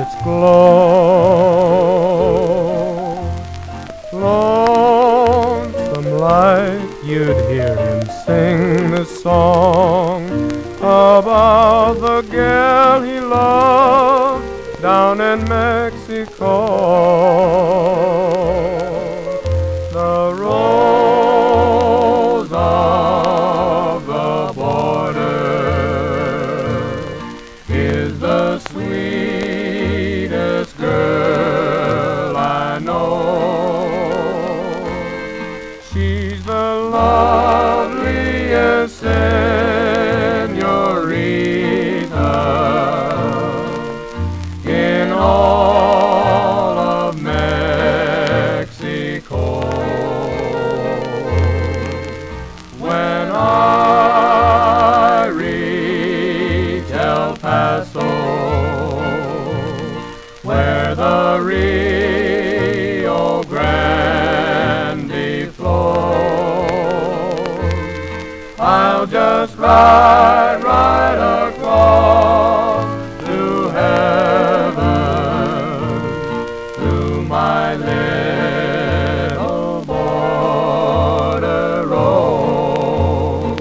its glow. Lonesome like you'd hear him sing the song about the girl he loved down in Mexico. The rose of the border is the sweetest girl I know. She's the loveliest senorita in all of Mexico. When I reach El Paso, where the Rio Grande flows, I'll just ride across to heaven through my little border road.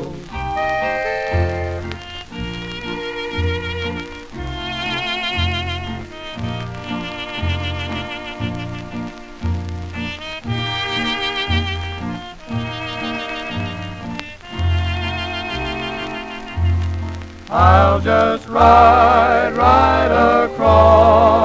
I'll just ride across